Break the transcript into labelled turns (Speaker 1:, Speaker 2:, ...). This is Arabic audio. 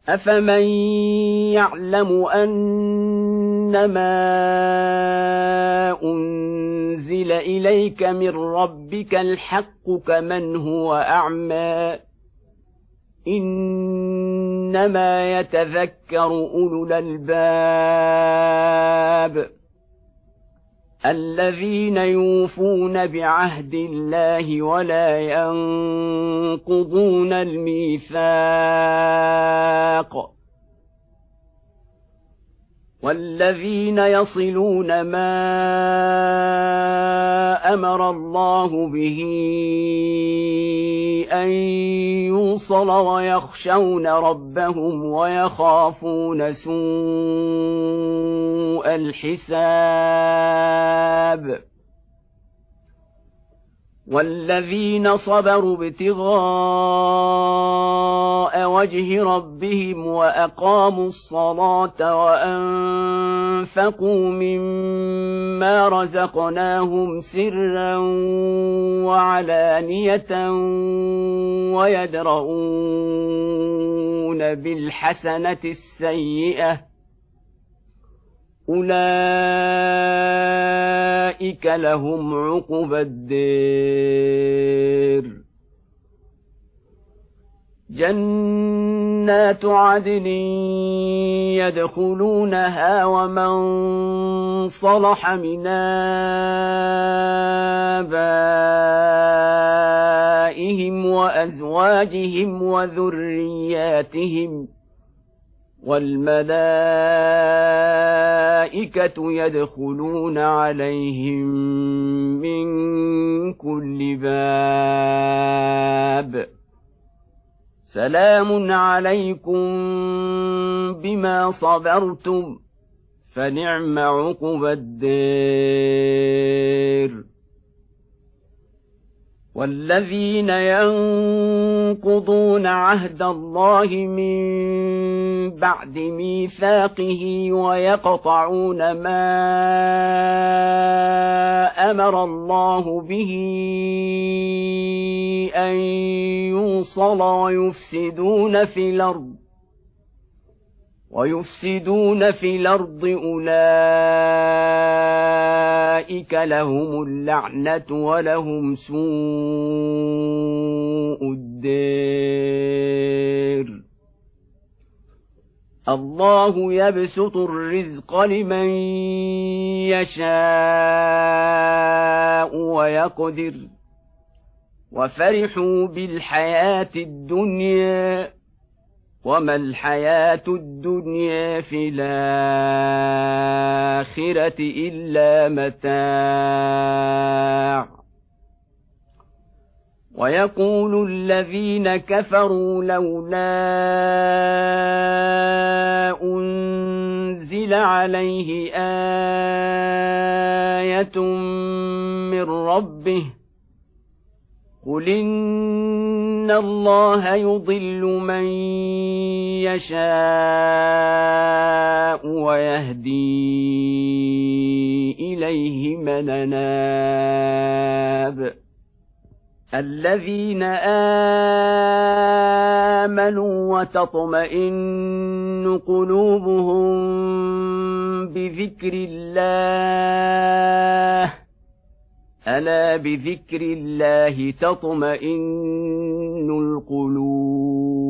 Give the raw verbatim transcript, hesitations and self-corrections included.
Speaker 1: أفمن يعلم أنما أنزل إليك من ربك الحق كمن هو أعمى إنما يتذكر أولو الألباب الذين يوفون بعهد الله ولا ينقضون الميثاق والذين يصلون ما أمر الله به أن يوصل ويخشون ربهم ويخافون سوء الحساب والذين صبروا ابتغاء وجه ربهم وأقاموا الصلاة وأنفقوا مما رزقناهم سرا وعلانية ويدرؤون بالحسنة السيئة أولئك لهم عقبى الدير جنات عدن يدخلونها ومن صلح من آبائهم وأزواجهم وذرياتهم والملائكة يدخلون عليهم من كل باب سلام عليكم بما صبرتم فنعم عقبى الدير والذين ينقضون عهد الله من بعد ميثاقه ويقطعون ما أمر الله به أن يوصل ويفسدون في الأرض ويفسدون في الأرض أولئك لهم اللعنة ولهم سوء الدير الله يبسط الرزق لمن يشاء ويقدر وفرحوا بالحياة الدنيا وما الحياة الدنيا في الآخرة إلا متاع ويقول الذين كفروا لولا أنزل عليه آية من ربه قل إن الله يضل من يشاء ويهدي إليه من أناب الذين آمنوا وتطمئن قلوبهم بذكر الله ألا بذكر الله تطمئن القلوب